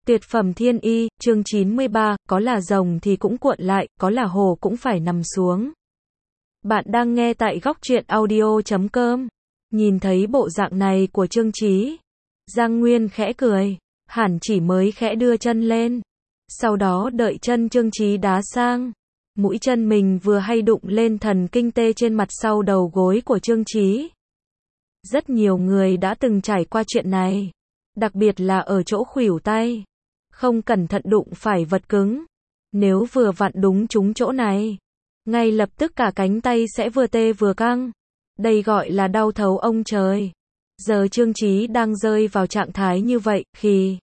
Tuyệt phẩm thiên y, chương 93, có là rồng thì cũng cuộn lại, có là hổ cũng phải nằm xuống. Bạn đang nghe tại góc truyện audio.com. Nhìn thấy bộ dạng này của Trương Chí, Giang Nguyên khẽ cười, hẳn chỉ mới khẽ đưa chân lên. Sau đó đợi chân Trương Chí đá sang. Mũi chân mình vừa hay đụng lên thần kinh tê trên mặt sau đầu gối của Trương Chí. Rất nhiều người đã từng trải qua chuyện này. Đặc biệt là ở chỗ khuỷu tay. Không cẩn thận đụng phải vật cứng. Nếu vừa vặn đúng trúng chỗ này, ngay lập tức cả cánh tay sẽ vừa tê vừa căng. Đây gọi là đau thấu ông trời. Giờ Trương Chí đang rơi vào trạng thái như vậy, khi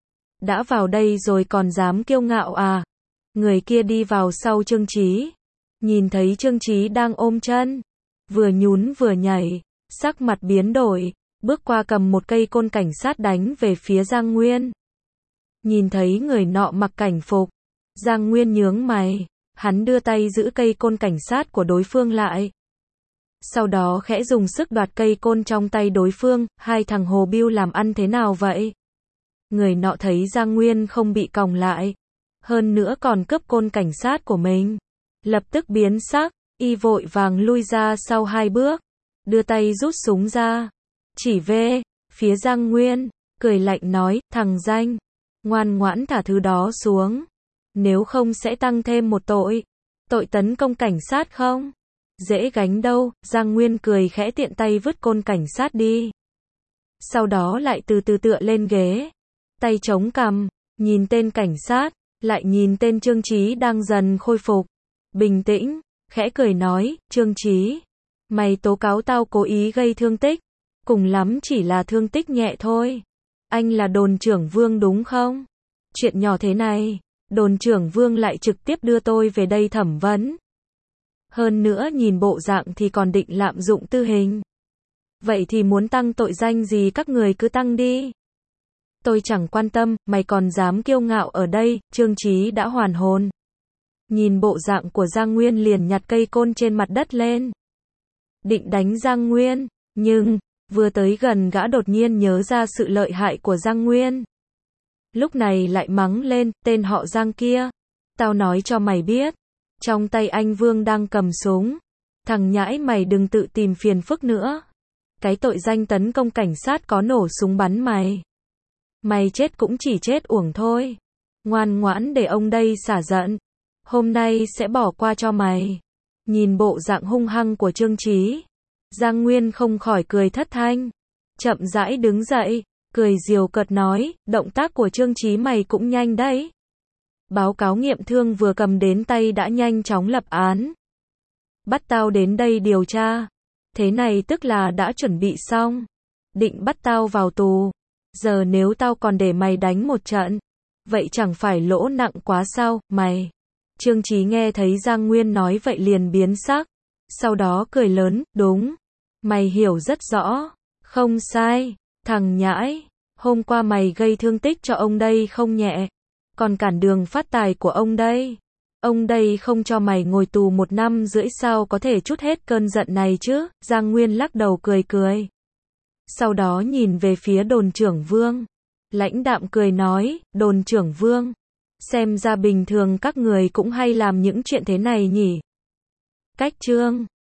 đã vào đây rồi còn dám kiêu ngạo à? Người kia đi vào sau Trương Chí, nhìn thấy Trương Chí đang ôm chân, vừa nhún vừa nhảy, sắc mặt biến đổi, bước qua cầm một cây côn cảnh sát đánh về phía Giang Nguyên. Nhìn thấy người nọ mặc cảnh phục, Giang Nguyên nhướng mày, hắn đưa tay giữ cây côn cảnh sát của đối phương lại. Sau đó khẽ dùng sức đoạt cây côn trong tay đối phương, hai thằng hồ biêu làm ăn thế nào vậy? Người nọ thấy Giang Nguyên không bị còng lại, hơn nữa còn cướp côn cảnh sát của mình, lập tức biến sắc, y vội vàng lui ra sau hai bước, đưa tay rút súng ra, chỉ về phía Giang Nguyên, cười lạnh nói, thằng danh, ngoan ngoãn thả thứ đó xuống, nếu không sẽ tăng thêm một tội tấn công cảnh sát không? Dễ gánh đâu. Giang Nguyên cười khẽ tiện tay vứt côn cảnh sát đi. Sau đó lại từ từ tựa lên ghế, tay chống cằm, nhìn tên cảnh sát, lại nhìn tên Trương Chí đang dần khôi phục, bình tĩnh, khẽ cười nói, Trương Chí, mày tố cáo tao cố ý gây thương tích, cùng lắm chỉ là thương tích nhẹ thôi. Anh là đồn trưởng Vương đúng không? Chuyện nhỏ thế này, đồn trưởng Vương lại trực tiếp đưa tôi về đây thẩm vấn. Hơn nữa nhìn bộ dạng thì còn định lạm dụng tư hình. Vậy thì muốn tăng tội danh gì các người cứ tăng đi. Tôi chẳng quan tâm, mày còn dám kiêu ngạo ở đây. Trương Chí đã hoàn hồn. Nhìn bộ dạng của Giang Nguyên liền nhặt cây côn trên mặt đất lên, định đánh Giang Nguyên, nhưng vừa tới gần gã đột nhiên nhớ ra sự lợi hại của Giang Nguyên. Lúc này lại mắng lên, tên họ Giang kia, tao nói cho mày biết, trong tay anh Vương đang cầm súng. Thằng nhãi mày đừng tự tìm phiền phức nữa. Cái tội danh tấn công cảnh sát có nổ súng bắn mày. Mày chết cũng chỉ chết uổng thôi. Ngoan ngoãn để ông đây xả giận. Hôm nay sẽ bỏ qua cho mày. Nhìn bộ dạng hung hăng của Trương Chí, Giang Nguyên không khỏi cười thất thanh. Chậm rãi đứng dậy, cười giều cợt nói, động tác của Trương Chí mày cũng nhanh đấy. Báo cáo nghiệm thương vừa cầm đến tay đã nhanh chóng lập án. Bắt tao đến đây điều tra. Thế này tức là đã chuẩn bị xong. Định bắt tao vào tù. Giờ nếu tao còn để mày đánh một trận, vậy chẳng phải lỗ nặng quá sao, mày. Trương Chí nghe thấy Giang Nguyên nói vậy liền biến sắc. Sau đó cười lớn, đúng. Mày hiểu rất rõ. Không sai. Thằng nhãi, hôm qua mày gây thương tích cho ông đây không nhẹ. Còn cản đường phát tài của ông đây. Ông đây không cho mày ngồi tù 1 năm rưỡi sao có thể trút hết cơn giận này chứ? Giang Nguyên lắc đầu cười cười. Sau đó nhìn về phía đồn trưởng Vương. Lãnh đạm cười nói, đồn trưởng Vương, xem ra bình thường các người cũng hay làm những chuyện thế này nhỉ? Cách chương